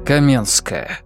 Каменская.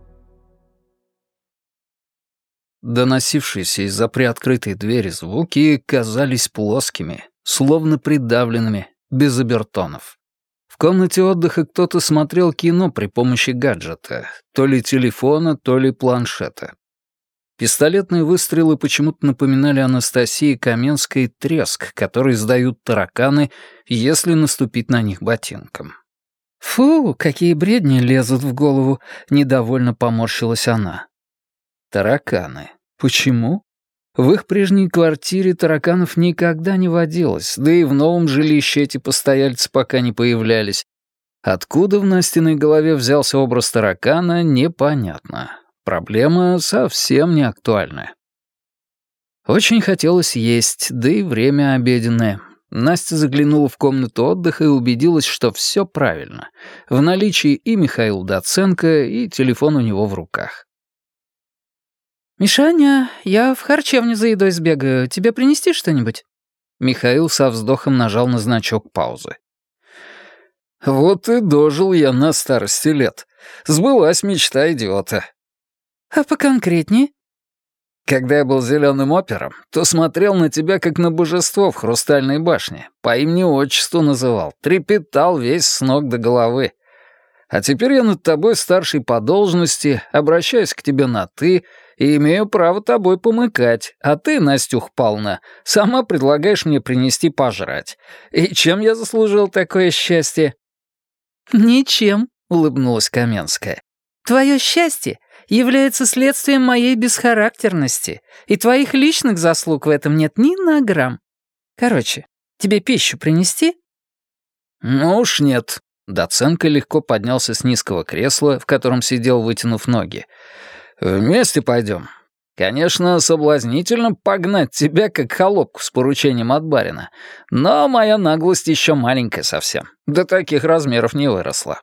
Доносившиеся из-за приоткрытой двери звуки казались плоскими, словно придавленными, без обертонов. В комнате отдыха кто-то смотрел кино при помощи гаджета, то ли телефона, то ли планшета. Пистолетные выстрелы почему-то напоминали Анастасии Каменской треск, который издают тараканы, если наступить на них ботинком. «Фу, какие бредни лезут в голову!» — недовольно поморщилась она. Тараканы. Почему? В их прежней квартире тараканов никогда не водилось, да и в новом жилище эти постояльцы пока не появлялись. Откуда в Настиной голове взялся образ таракана, непонятно. Проблема совсем не актуальная. Очень хотелось есть, да и время обеденное. Настя заглянула в комнату отдыха и убедилась, что все правильно. В наличии и Михаил Доценко, и телефон у него в руках. «Мишаня, я в харчевню за едой сбегаю. Тебе принести что-нибудь?» Михаил со вздохом нажал на значок паузы. «Вот и дожил я на старости лет. Сбылась мечта идиота». «А поконкретнее?» «Когда я был зеленым опером, то смотрел на тебя как на божество в Хрустальной башне. По имени-отчеству называл, трепетал весь с ног до головы. А теперь я над тобой старший по должности, обращаюсь к тебе на «ты» и имею право тобой помыкать, а ты, Настюх Павловна, сама предлагаешь мне принести пожрать. И чем я заслужил такое счастье?» «Ничем», — улыбнулась Каменская. «Твое счастье является следствием моей бесхарактерности, и твоих личных заслуг в этом нет ни на грамм. Короче, тебе пищу принести?» «Ну уж нет». Доценко легко поднялся с низкого кресла, в котором сидел, вытянув ноги. «Вместе пойдем. Конечно, соблазнительно погнать тебя, как холопку с поручением от барина, но моя наглость еще маленькая совсем, до таких размеров не выросла».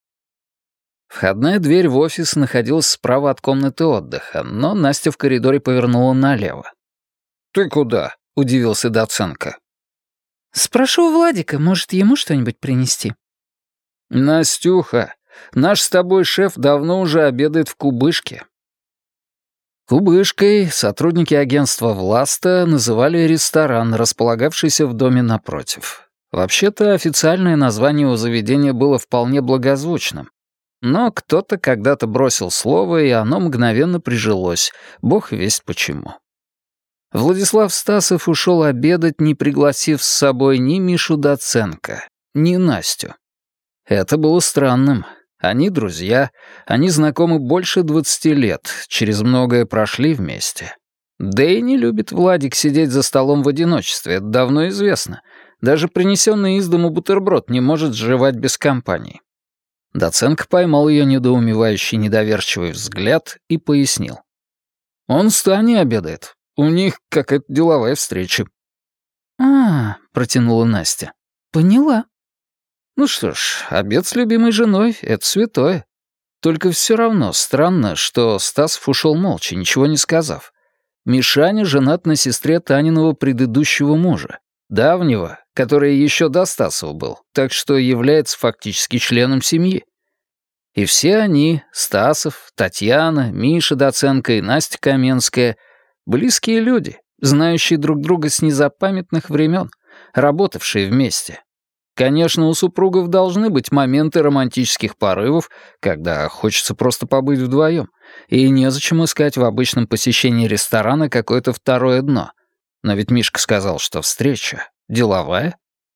Входная дверь в офис находилась справа от комнаты отдыха, но Настя в коридоре повернула налево. «Ты куда?» — удивился Доценко. «Спрошу у Владика, может, ему что-нибудь принести?» «Настюха, наш с тобой шеф давно уже обедает в кубышке». Кубышкой сотрудники агентства «Власта» называли ресторан, располагавшийся в доме напротив. Вообще-то официальное название у заведения было вполне благозвучным. Но кто-то когда-то бросил слово, и оно мгновенно прижилось, бог весть почему. Владислав Стасов ушел обедать, не пригласив с собой ни Мишу Доценко, ни Настю. Это было странным. Они друзья, они знакомы больше 20 лет, через многое прошли вместе. Да и не любит Владик сидеть за столом в одиночестве, это давно известно. Даже принесенный из дому бутерброд не может сживать без компании. Доценко поймал ее недоумевающий недоверчивый взгляд и пояснил. «Он с Таней обедает. У них какая-то деловая встреча». Протянула Настя. «Поняла». Ну что ж, обед с любимой женой — это святое. Только все равно странно, что Стасов ушел молча, ничего не сказав. Мишаня женат на сестре Таниного предыдущего мужа, давнего, который еще до Стасова был, так что является фактически членом семьи. И все они, Стасов, Татьяна, Миша Доценко и Настя Каменская, близкие люди, знающие друг друга с незапамятных времен, работавшие вместе. Конечно, у супругов должны быть моменты романтических порывов, когда хочется просто побыть вдвоем, и незачем искать в обычном посещении ресторана какое-то второе дно. Но ведь Мишка сказал, что встреча деловая.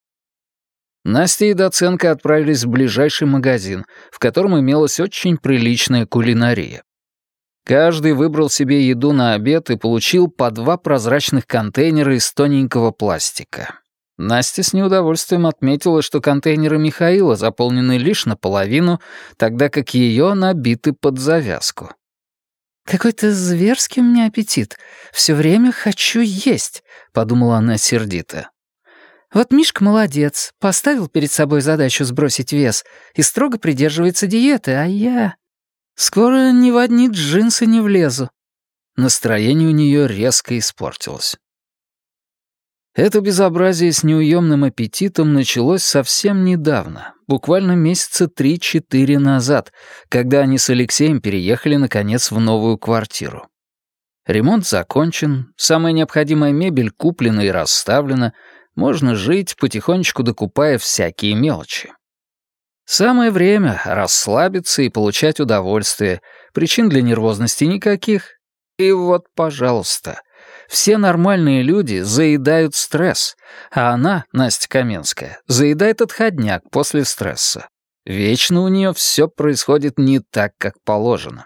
Настя и Доценко отправились в ближайший магазин, в котором имелась очень приличная кулинария. Каждый выбрал себе еду на обед и получил по 2 прозрачных контейнера из тоненького пластика. Настя с неудовольствием отметила, что контейнеры Михаила заполнены лишь наполовину, тогда как ее набиты под завязку. «Какой-то зверский у меня аппетит. Все время хочу есть», — подумала она сердито. «Вот Мишка молодец, поставил перед собой задачу сбросить вес и строго придерживается диеты, а я... Скоро ни в одни джинсы не влезу». Настроение у нее резко испортилось. Это безобразие с неуемным аппетитом началось совсем недавно, буквально месяца 3-4 назад, когда они с Алексеем переехали, наконец, в новую квартиру. Ремонт закончен, самая необходимая мебель куплена и расставлена, можно жить, потихонечку докупая всякие мелочи. Самое время расслабиться и получать удовольствие, причин для нервозности никаких. И вот, пожалуйста, все нормальные люди заедают стресс, а она, Настя Каменская, заедает отходняк после стресса. Вечно у нее все происходит не так, как положено.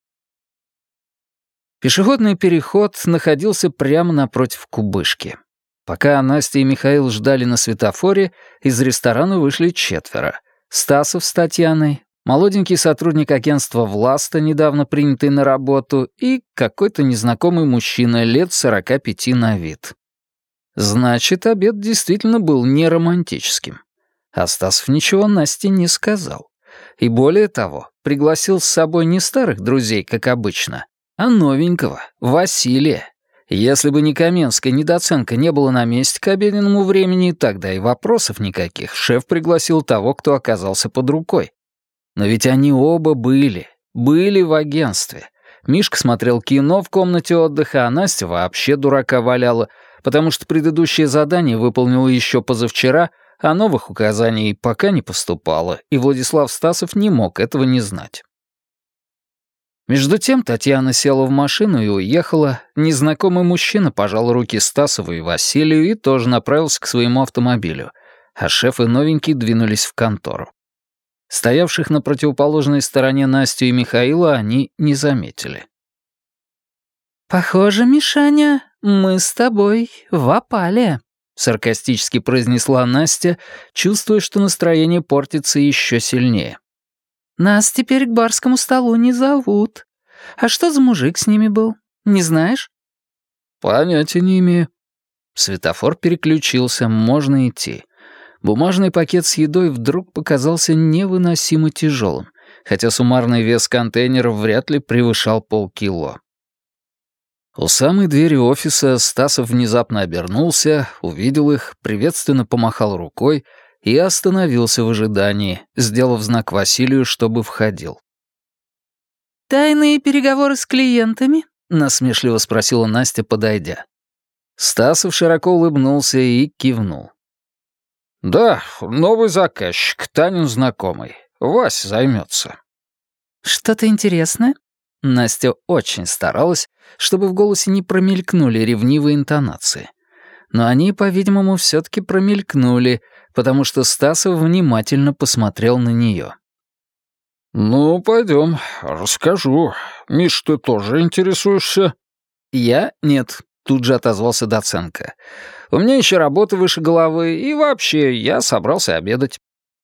Пешеходный переход находился прямо напротив кубышки. Пока Настя и Михаил ждали на светофоре, из ресторана вышли 4. Стасов с Татьяной, молоденький сотрудник агентства «Власта», недавно принятый на работу, и какой-то незнакомый мужчина лет 45 на вид. Значит, обед действительно был не романтическим. А Стасов ничего Насте не сказал. И более того, пригласил с собой не старых друзей, как обычно, а новенького, Василия. Если бы не Каменская недооценка не было на месте к обеденному времени, тогда и вопросов никаких. Шеф пригласил того, кто оказался под рукой. Но ведь они оба были в агентстве. Мишка смотрел кино в комнате отдыха, а Настя вообще дурака валяла, потому что предыдущее задание выполнила еще позавчера, а новых указаний пока не поступало, и Владислав Стасов не мог этого не знать. Между тем Татьяна села в машину и уехала. Незнакомый мужчина пожал руки Стасову и Василию и тоже направился к своему автомобилю, а шеф и новенький двинулись в контору. Стоявших на противоположной стороне Настю и Михаила они не заметили. «Похоже, Мишаня, мы с тобой в опале», — саркастически произнесла Настя, чувствуя, что настроение портится еще сильнее. «Нас теперь к барскому столу не зовут. А что за мужик с ними был? Не знаешь?» «Понятия не имею». Светофор переключился, можно идти. Бумажный пакет с едой вдруг показался невыносимо тяжелым, хотя суммарный вес контейнеров вряд ли превышал полкило. У самой двери офиса Стасов внезапно обернулся, увидел их, приветственно помахал рукой и остановился в ожидании, сделав знак Василию, чтобы входил. «Тайные переговоры с клиентами?» — насмешливо спросила Настя, подойдя. Стасов широко улыбнулся и кивнул. «Да, новый заказчик, Танин знакомый. Вась займется». «Что-то интересное?» Настя очень старалась, чтобы в голосе не промелькнули ревнивые интонации. Но они, по-видимому, все-таки промелькнули, потому что Стасов внимательно посмотрел на нее. «Ну, пойдем, расскажу. Миш, ты тоже интересуешься?» «Я? Нет», — тут же отозвался Доценко. «У меня еще работа выше головы, и вообще я собрался обедать».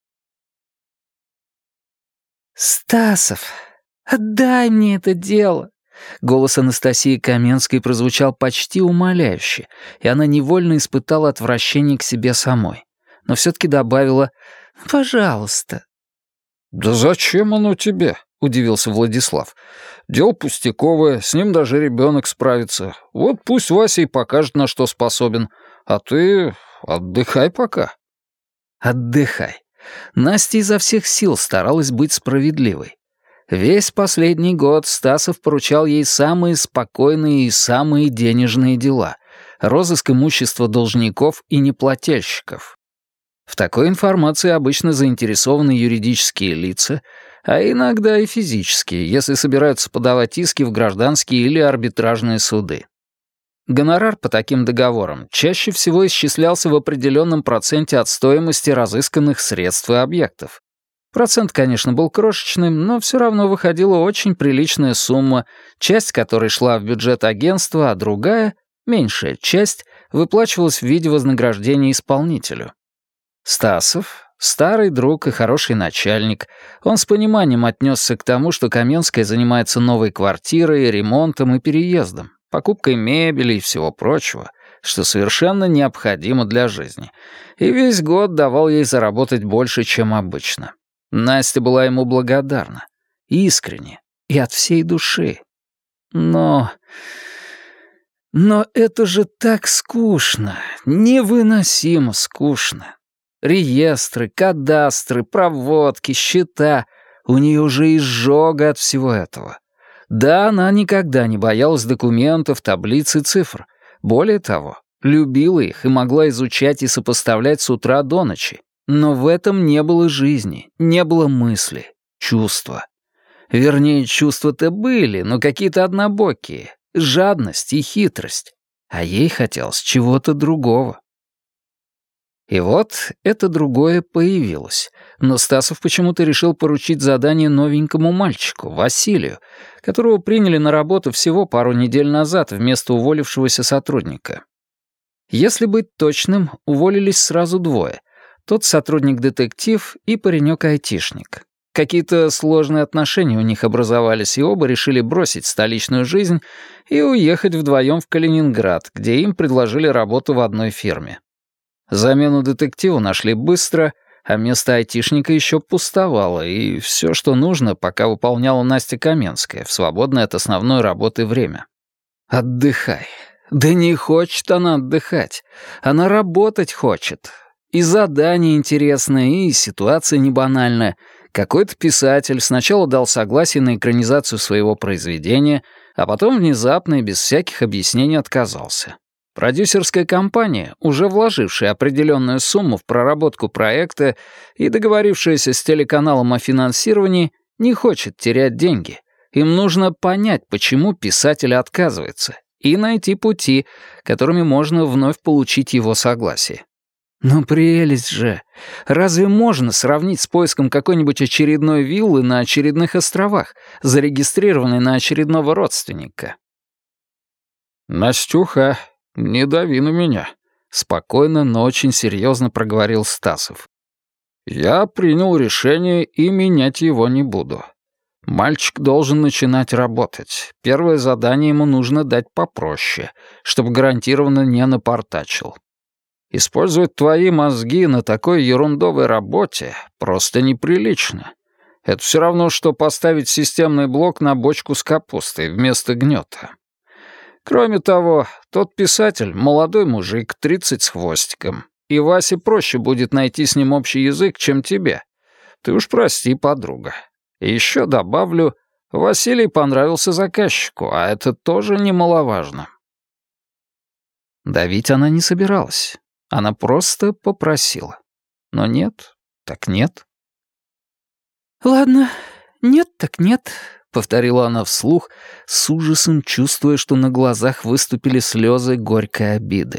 «Стасов, отдай мне это дело!» Голос Анастасии Каменской прозвучал почти умоляюще, и она невольно испытала отвращение к себе самой. Но все-таки добавила «пожалуйста». «Да зачем оно тебе?» — удивился Владислав. «Дело пустяковое, с ним даже ребенок справится. Вот пусть Вася и покажет, на что способен. А ты отдыхай пока». «Отдыхай». Настя изо всех сил старалась быть справедливой. Весь последний год Стасов поручал ей самые спокойные и самые денежные дела — розыск имущества должников и неплательщиков. В такой информации обычно заинтересованы юридические лица, а иногда и физические, если собираются подавать иски в гражданские или арбитражные суды. Гонорар по таким договорам чаще всего исчислялся в определенном проценте от стоимости разысканных средств и объектов. Процент, конечно, был крошечным, но все равно выходила очень приличная сумма, часть которой шла в бюджет агентства, а другая, меньшая часть, выплачивалась в виде вознаграждения исполнителю. Стасов, старый друг и хороший начальник, он с пониманием отнесся к тому, что Каменская занимается новой квартирой, ремонтом и переездом, покупкой мебели и всего прочего, что совершенно необходимо для жизни, и весь год давал ей заработать больше, чем обычно. Настя была ему благодарна, искренне и от всей души. Но Но это же так скучно, невыносимо скучно. Реестры, кадастры, проводки, счета. У нее уже изжога от всего этого. Да, она никогда не боялась документов, таблиц и цифр. Более того, любила их и могла изучать и сопоставлять с утра до ночи. Но в этом не было жизни, не было мысли, чувства. Вернее, чувства-то были, но какие-то однобокие. Жадность и хитрость. А ей хотелось чего-то другого. И вот это другое появилось. Но Стасов почему-то решил поручить задание новенькому мальчику, Василию, которого приняли на работу всего пару недель назад вместо уволившегося сотрудника. Если быть точным, уволились сразу двое. Тот сотрудник-детектив и паренек-айтишник. Какие-то сложные отношения у них образовались, и оба решили бросить столичную жизнь и уехать вдвоем в Калининград, где им предложили работу в одной фирме. Замену детективу нашли быстро, а место айтишника еще пустовало, и все, что нужно, пока выполняла Настя Каменская в свободное от основной работы время. Отдыхай. Да не хочет она отдыхать. Она работать хочет. И задание интересное, и ситуация не банальная. Какой-то писатель сначала дал согласие на экранизацию своего произведения, а потом внезапно и без всяких объяснений отказался. Продюсерская компания, уже вложившая определенную сумму в проработку проекта и договорившаяся с телеканалом о финансировании, не хочет терять деньги. Им нужно понять, почему писатель отказывается, и найти пути, которыми можно вновь получить его согласие. Ну прелесть же! Разве можно сравнить с поиском какой-нибудь очередной виллы на очередных островах, зарегистрированной на очередного родственника? «Настюха, не дави на меня», — спокойно, но очень серьезно проговорил Стасов. «Я принял решение и менять его не буду. Мальчик должен начинать работать. Первое задание ему нужно дать попроще, чтобы гарантированно не напортачил. Использовать твои мозги на такой ерундовой работе просто неприлично. Это все равно, что поставить системный блок на бочку с капустой вместо гнета. Кроме того, тот писатель — молодой мужик, 30 с хвостиком, и Васе проще будет найти с ним общий язык, чем тебе. Ты уж прости, подруга. И еще добавлю, Василий понравился заказчику, а это тоже немаловажно». Давить она не собиралась. Она просто попросила. Но нет, так нет. «Ладно, нет так нет», — повторила она вслух, с ужасом чувствуя, что на глазах выступили слезы горькой обиды.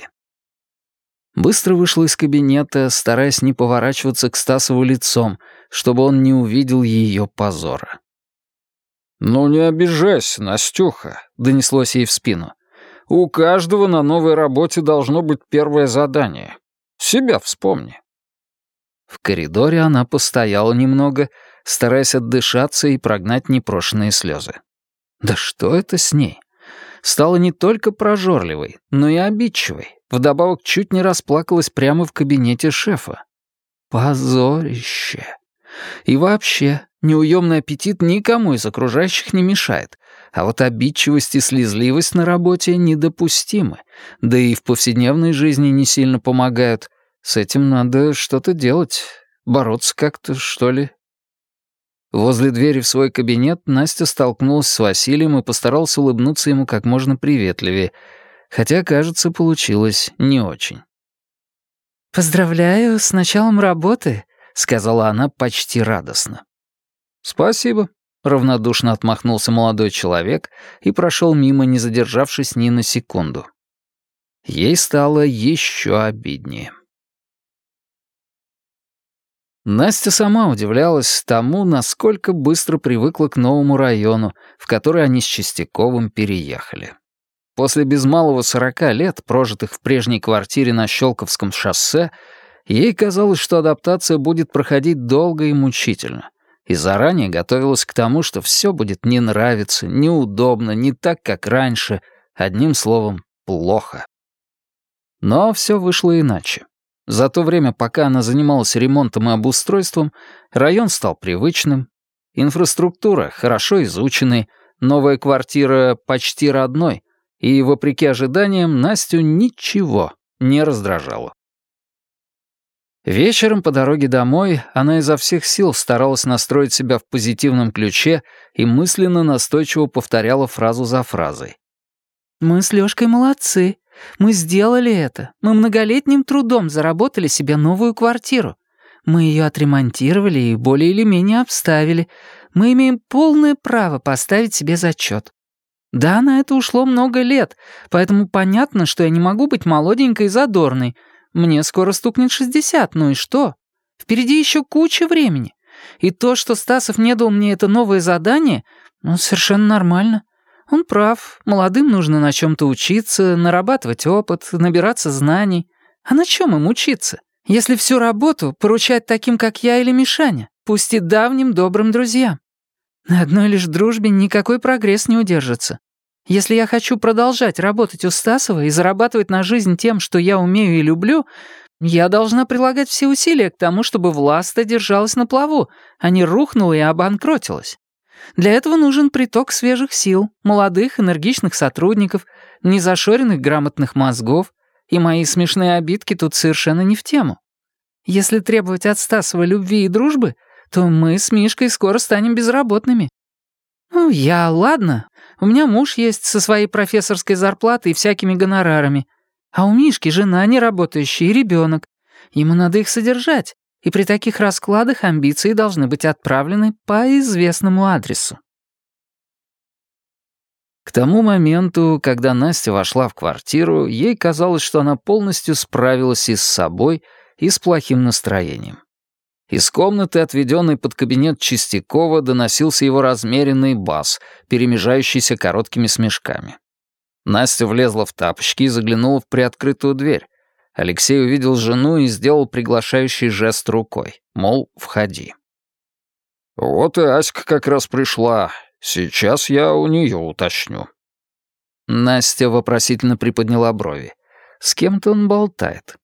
Быстро вышла из кабинета, стараясь не поворачиваться к Стасову лицом, чтобы он не увидел ее позора. «Ну не обижайся, Настюха», — донеслось ей в спину. «У каждого на новой работе должно быть первое задание. Себя вспомни». В коридоре она постояла немного, стараясь отдышаться и прогнать непрошенные слезы. Да что это с ней? Стала не только прожорливой, но и обидчивой. Вдобавок чуть не расплакалась прямо в кабинете шефа. Позорище. И вообще, неуемный аппетит никому из окружающих не мешает, а вот обидчивость и слезливость на работе недопустимы, да и в повседневной жизни не сильно помогают. С этим надо что-то делать, бороться как-то, что ли. Возле двери в свой кабинет Настя столкнулась с Василием и постаралась улыбнуться ему как можно приветливее, хотя, кажется, получилось не очень. «Поздравляю с началом работы», — сказала она почти радостно. «Спасибо», — равнодушно отмахнулся молодой человек и прошел мимо, не задержавшись ни на секунду. Ей стало еще обиднее. Настя сама удивлялась тому, насколько быстро привыкла к новому району, в который они с Чистяковым переехали. После без малого 40 лет, прожитых в прежней квартире на Щелковском шоссе, ей казалось, что адаптация будет проходить долго и мучительно, и заранее готовилась к тому, что все будет не нравиться, неудобно, не так, как раньше, одним словом, плохо. Но все вышло иначе. За то время, пока она занималась ремонтом и обустройством, район стал привычным, инфраструктура хорошо изученной, новая квартира почти родной, и, вопреки ожиданиям, Настю ничего не раздражало. Вечером по дороге домой она изо всех сил старалась настроить себя в позитивном ключе и мысленно настойчиво повторяла фразу за фразой. «Мы с Лёшкой молодцы. Мы сделали это. Мы многолетним трудом заработали себе новую квартиру. Мы её отремонтировали и более или менее обставили. Мы имеем полное право поставить себе зачёт. Да, на это ушло много лет, поэтому понятно, что я не могу быть молоденькой и задорной. Мне скоро стукнет 60, ну и что? Впереди еще куча времени. И то, что Стасов не дал мне это новое задание, ну, совершенно нормально. Он прав, молодым нужно на чем-то учиться, нарабатывать опыт, набираться знаний. А на чем им учиться, если всю работу поручать таким, как я или Мишаня, пусть и давним добрым друзьям? На одной лишь дружбе никакой прогресс не удержится. Если я хочу продолжать работать у Стасова и зарабатывать на жизнь тем, что я умею и люблю, я должна прилагать все усилия к тому, чтобы Власта держалась на плаву, а не рухнула и обанкротилась. Для этого нужен приток свежих сил, молодых, энергичных сотрудников, незашоренных грамотных мозгов, и мои смешные обидки тут совершенно не в тему. Если требовать от Стасова любви и дружбы, то мы с Мишкой скоро станем безработными. Ну, ладно, у меня муж есть со своей профессорской зарплатой и всякими гонорарами. А у Мишки жена неработающая и ребенок. Ему надо их содержать, и при таких раскладах амбиции должны быть отправлены по известному адресу. К тому моменту, когда Настя вошла в квартиру, ей казалось, что она полностью справилась и с собой, и с плохим настроением. Из комнаты, отведенной под кабинет Чистякова, доносился его размеренный бас, перемежающийся короткими смешками. Настя влезла в тапочки и заглянула в приоткрытую дверь. Алексей увидел жену и сделал приглашающий жест рукой, мол, входи. «Вот и Аська как раз пришла. Сейчас я у нее уточню». Настя вопросительно приподняла брови. С кем-то он болтает.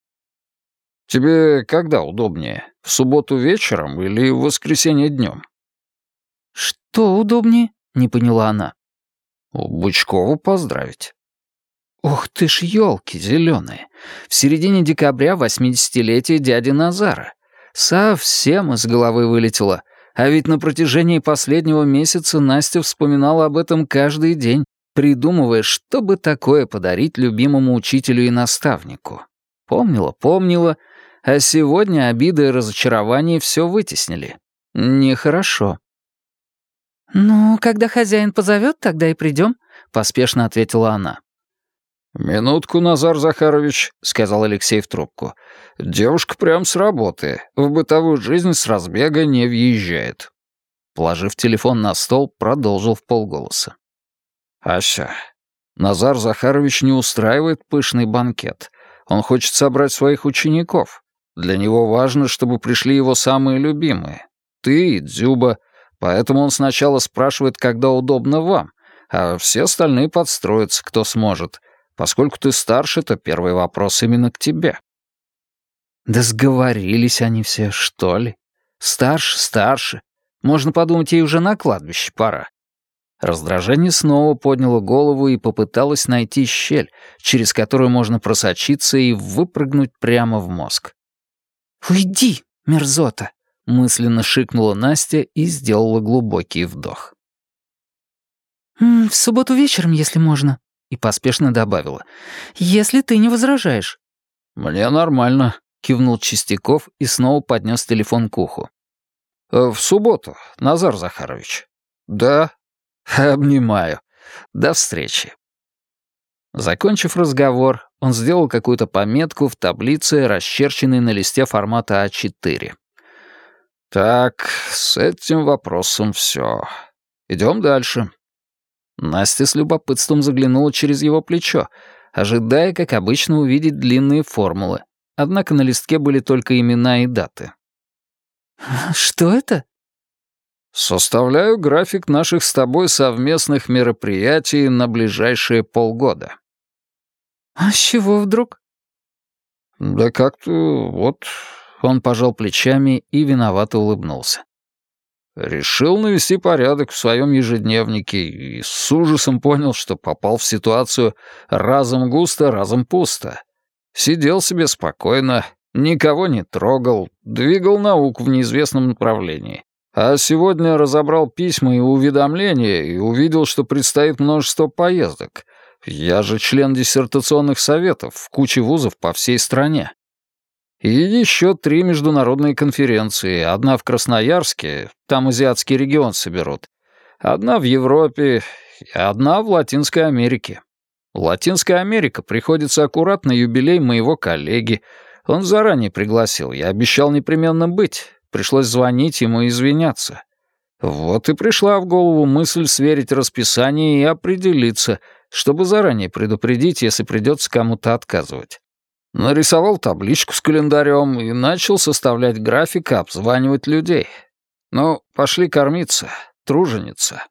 «Тебе когда удобнее? В субботу вечером или в воскресенье днем?» «Что удобнее?» — не поняла она. «Бычкову поздравить». «Ух ты ж, ёлки зелёные! В середине декабря 80-летие дяди Назара. Совсем из головы вылетело. А ведь на протяжении последнего месяца Настя вспоминала об этом каждый день, придумывая, что бы такое подарить любимому учителю и наставнику. Помнила, а сегодня обиды и разочарование все вытеснили. Нехорошо. «Ну, когда хозяин позовет, тогда и придем», — поспешно ответила она. «Минутку, Назар Захарович», — сказал Алексей в трубку. «Девушка прям с работы. В бытовую жизнь с разбега не въезжает». Положив телефон на стол, продолжил вполголоса. «Ася, Назар Захарович не устраивает пышный банкет. Он хочет собрать своих учеников. Для него важно, чтобы пришли его самые любимые. Ты и Дзюба. Поэтому он сначала спрашивает, когда удобно вам, а все остальные подстроятся, кто сможет. Поскольку ты старше, то первый вопрос именно к тебе». Да сговорились они все, что ли? Старше. Можно подумать, ей уже на кладбище пора. Раздражение снова подняло голову и попыталось найти щель, через которую можно просочиться и выпрыгнуть прямо в мозг. «Уйди, мерзота!» — мысленно шикнула Настя и сделала глубокий вдох. «В субботу вечером, если можно», — и поспешно добавила. «Если ты не возражаешь». «Мне нормально», — кивнул Чистяков и снова поднес телефон к уху. «В субботу, Назар Захарович». «Да, обнимаю. До встречи». Закончив разговор, он сделал какую-то пометку в таблице, расчерченной на листе формата А4. «Так, с этим вопросом все. Идем дальше». Настя с любопытством заглянула через его плечо, ожидая, как обычно, увидеть длинные формулы. Однако на листке были только имена и даты. «Что это?» «Составляю график наших с тобой совместных мероприятий на ближайшие полгода». «А с чего вдруг?» «Да как-то вот...» Он пожал плечами и виновато улыбнулся. Решил навести порядок в своем ежедневнике и с ужасом понял, что попал в ситуацию разом густо, разом пусто. Сидел себе спокойно, никого не трогал, двигал науку в неизвестном направлении. А сегодня разобрал письма и уведомления и увидел, что предстоит множество поездок. Я же член диссертационных советов в куче вузов по всей стране. И еще 3 международные конференции. Одна в Красноярске, там азиатский регион соберут. Одна в Европе и одна в Латинской Америке. Латинская Америка приходится аккурат на юбилей моего коллеги. Он заранее пригласил, я обещал непременно быть. Пришлось звонить ему и извиняться. Вот и пришла в голову мысль сверить расписание и определиться, чтобы заранее предупредить, если придется кому-то отказывать. Нарисовал табличку с календарем и начал составлять график и обзванивать людей. Ну, пошли кормиться, труженица.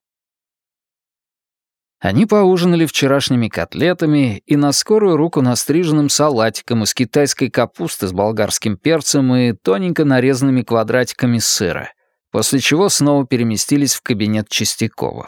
Они поужинали вчерашними котлетами и на скорую руку настриженным салатиком из китайской капусты с болгарским перцем и тоненько нарезанными квадратиками сыра, после чего снова переместились в кабинет Чистякова.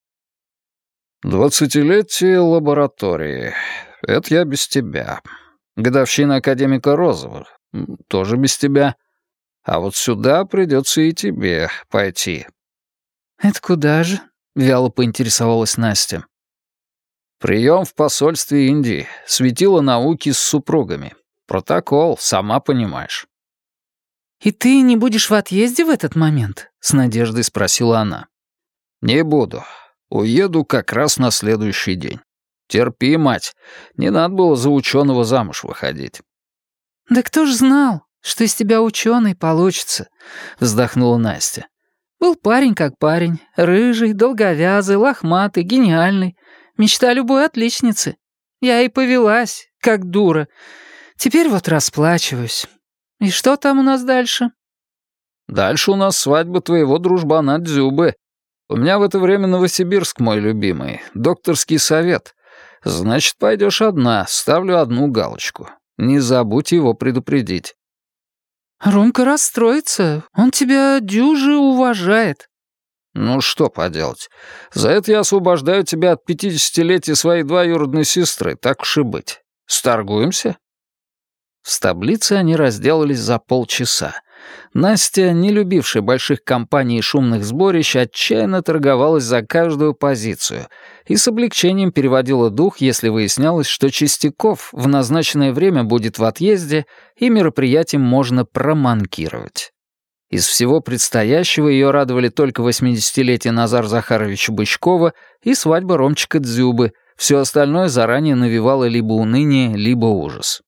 20-летие лаборатории. Это я без тебя. Годовщина академика Розова. Тоже без тебя. А вот сюда придется и тебе пойти. «Это куда же?» — вяло поинтересовалась Настя. Прием в посольстве Индии. Светило науки с супругами. Протокол, сама понимаешь. «И ты не будешь в отъезде в этот момент?» — с надеждой спросила она. Не буду. Уеду как раз на следующий день. Терпи, мать. Не надо было за ученого замуж выходить. «Да кто ж знал, что из тебя ученый получится?» — вздохнула Настя. «Был парень как парень, рыжий, долговязый, лохматый, гениальный. Мечта любой отличницы. Я и повелась, как дура. Теперь вот расплачиваюсь. И что там у нас дальше?» Дальше у нас свадьба твоего дружбана Дзюбы. У меня в это время Новосибирск, мой любимый, докторский совет. Значит, пойдешь одна, ставлю одну галочку. Не забудь его предупредить. «Ромка расстроится, он тебя дюже уважает». Ну что поделать. За это я освобождаю тебя от 50-летия своей двоюродной сестры, так уж и быть. Сторгуемся? С таблицей они разделались за полчаса. Настя, не любившая больших компаний и шумных сборищ, отчаянно торговалась за каждую позицию и с облегчением переводила дух, если выяснялось, что Чистяков в назначенное время будет в отъезде и мероприятием можно проманкировать. Из всего предстоящего ее радовали только 80-летие Назара Захаровича Бычкова и свадьба Ромчика Дзюбы. Все остальное заранее навевало либо уныние, либо ужас.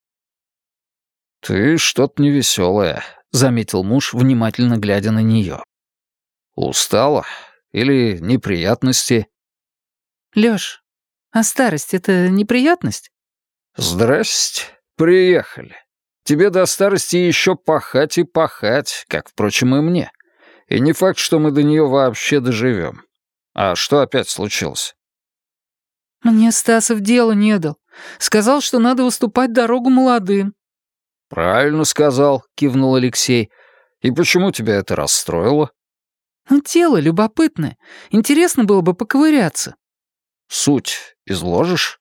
«Ты что-то невеселое», — заметил муж, внимательно глядя на нее. «Устала? Или неприятности?» «Лёш, а старость — это неприятность?» «Здрасте, приехали. Тебе до старости еще пахать и пахать, как, впрочем, и мне. И не факт, что мы до нее вообще доживем. А что опять случилось?» «Мне Стасов дело не дал. Сказал, что надо уступать дорогу молодым». «Правильно сказал», — кивнул Алексей. «И почему тебя это расстроило?» «Ну, дело любопытное. Интересно было бы поковыряться». «Суть изложишь?»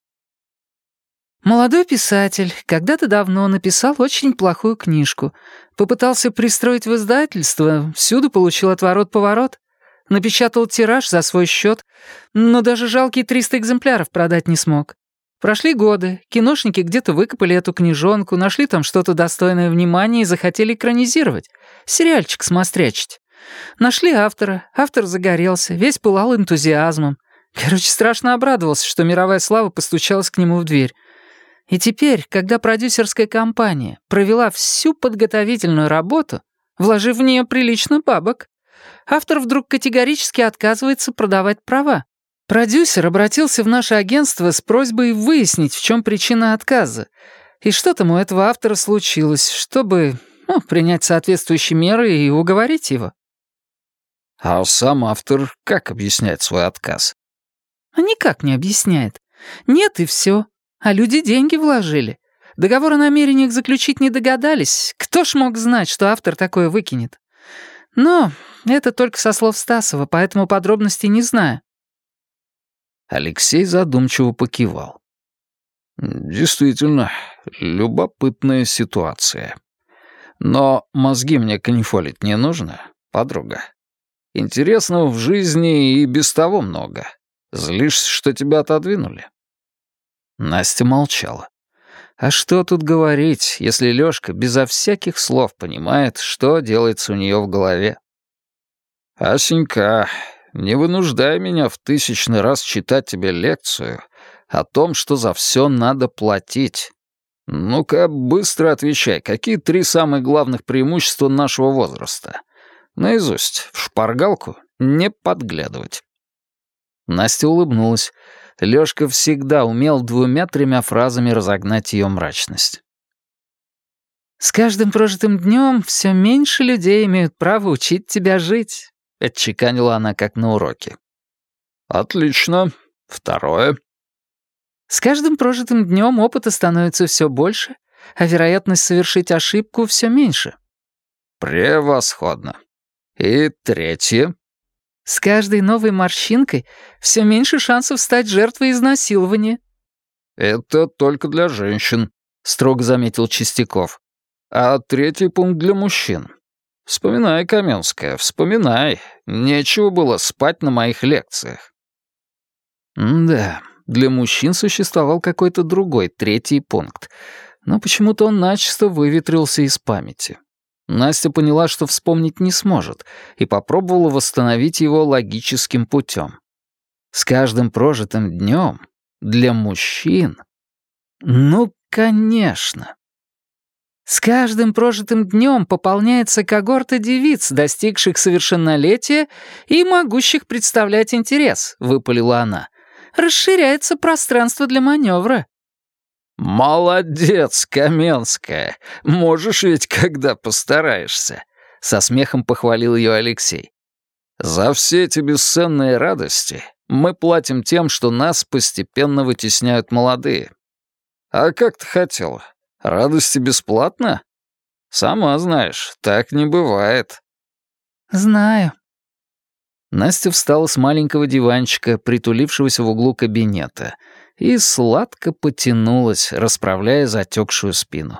Молодой писатель когда-то давно написал очень плохую книжку. Попытался пристроить в издательство, всюду получил отворот-поворот. Напечатал тираж за свой счет, но даже жалкие 300 экземпляров продать не смог. Прошли годы, киношники где-то выкопали эту книжонку, нашли там что-то достойное внимания и захотели экранизировать. Сериальчик смострячить. Нашли автора, автор загорелся, весь пылал энтузиазмом. Короче, страшно обрадовался, что мировая слава постучалась к нему в дверь. И теперь, когда продюсерская компания провела всю подготовительную работу, вложив в нее прилично бабок, автор вдруг категорически отказывается продавать права. Продюсер обратился в наше агентство с просьбой выяснить, в чем причина отказа, и что там у этого автора случилось, чтобы принять соответствующие меры и уговорить его. А сам автор как объясняет свой отказ? А никак не объясняет. Нет, и все. А люди деньги вложили. Договор о намерениях заключить не догадались. Кто ж мог знать, что автор такое выкинет? Но это только со слов Стасова, поэтому подробностей не знаю». Алексей задумчиво покивал. «Действительно, любопытная ситуация. Но мозги мне канифолить не нужно, подруга. Интересного в жизни и без того много. Злишься, что тебя отодвинули?» Настя молчала. А что тут говорить, если Лёшка безо всяких слов понимает, что делается у неё в голове? «Асенька, не вынуждай меня в 1000-й раз читать тебе лекцию о том, что за всё надо платить. Ну-ка, быстро отвечай, какие 3 самых главных преимущества нашего возраста? Наизусть, в шпаргалку, не подглядывать». Настя улыбнулась. Лёшка всегда умел 2-3 фразами разогнать её мрачность. «С каждым прожитым днём всё меньше людей имеют право учить тебя жить», — отчеканила она как на уроке. «Отлично. Второе». «С каждым прожитым днём опыта становится всё больше, а вероятность совершить ошибку всё меньше». «Превосходно. И третье». «С каждой новой морщинкой всё меньше шансов стать жертвой изнасилования». «Это только для женщин», — строго заметил Чистяков. «А 3-й пункт для мужчин. Вспоминай, Каменская, вспоминай. Нечего было спать на моих лекциях». Да, для мужчин существовал какой-то другой 3-й пункт, но почему-то он начисто выветрился из памяти. Настя поняла, что вспомнить не сможет, и попробовала восстановить его логическим путем. С каждым прожитым днем для мужчин... Ну, конечно. С каждым прожитым днем пополняется когорта девиц, достигших совершеннолетия и могущих представлять интерес, выпалила она. Расширяется пространство для маневра. «Молодец, Каменская! Можешь ведь, когда постараешься!» Со смехом похвалил ее Алексей. «За все эти бесценные радости мы платим тем, что нас постепенно вытесняют молодые. А как ты хотела? Радости бесплатно? Сама знаешь, так не бывает». «Знаю». Настя встала с маленького диванчика, притулившегося в углу кабинета, и сладко потянулась, расправляя затекшую спину.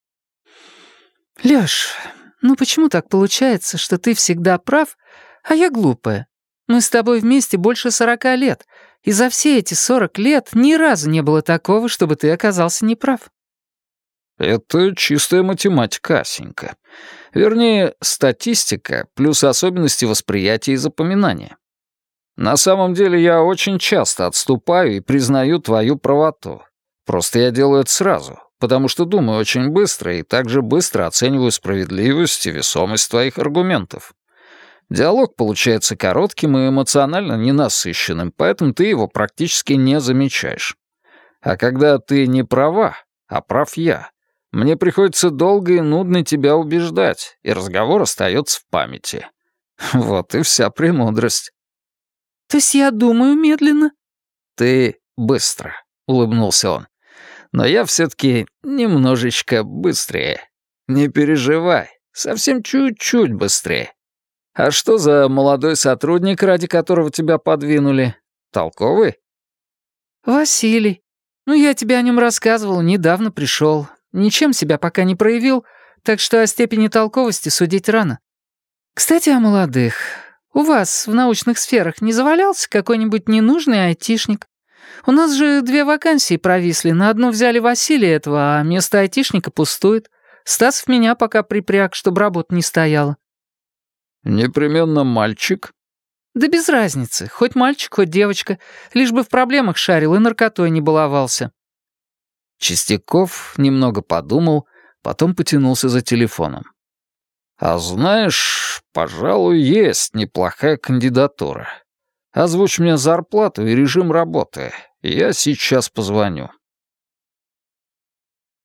«Лёш, ну почему так получается, что ты всегда прав, а я глупая? Мы с тобой вместе больше 40 лет, и за все эти 40 лет ни разу не было такого, чтобы ты оказался неправ». «Это чистая математика, Асенька. Вернее, статистика плюс особенности восприятия и запоминания. На самом деле я очень часто отступаю и признаю твою правоту. Просто я делаю это сразу, потому что думаю очень быстро и также быстро оцениваю справедливость и весомость твоих аргументов. Диалог получается коротким и эмоционально ненасыщенным, поэтому ты его практически не замечаешь. А когда ты не права, а прав я, мне приходится долго и нудно тебя убеждать, и разговор остается в памяти. Вот и вся премудрость». «То есть я думаю медленно?» «Ты быстро», — улыбнулся он. «Но я все-таки немножечко быстрее. Не переживай, совсем чуть-чуть быстрее. А что за молодой сотрудник, ради которого тебя подвинули? Толковый?» «Василий. Ну, я тебе о нем рассказывал, недавно пришел. Ничем себя пока не проявил, так что о степени толковости судить рано. Кстати, о молодых. У вас в научных сферах не завалялся какой-нибудь ненужный айтишник? У нас же 2 вакансии провисли, на одну взяли Василия этого, а место айтишника пустует. Стасов меня пока припряг, чтобы работа не стояла». «Непременно мальчик?» «Да без разницы, хоть мальчик, хоть девочка, лишь бы в проблемах шарил и наркотой не баловался». Чистяков немного подумал, потом потянулся за телефоном. «А знаешь, пожалуй, есть неплохая кандидатура. Озвучь мне зарплату и режим работы, я сейчас позвоню».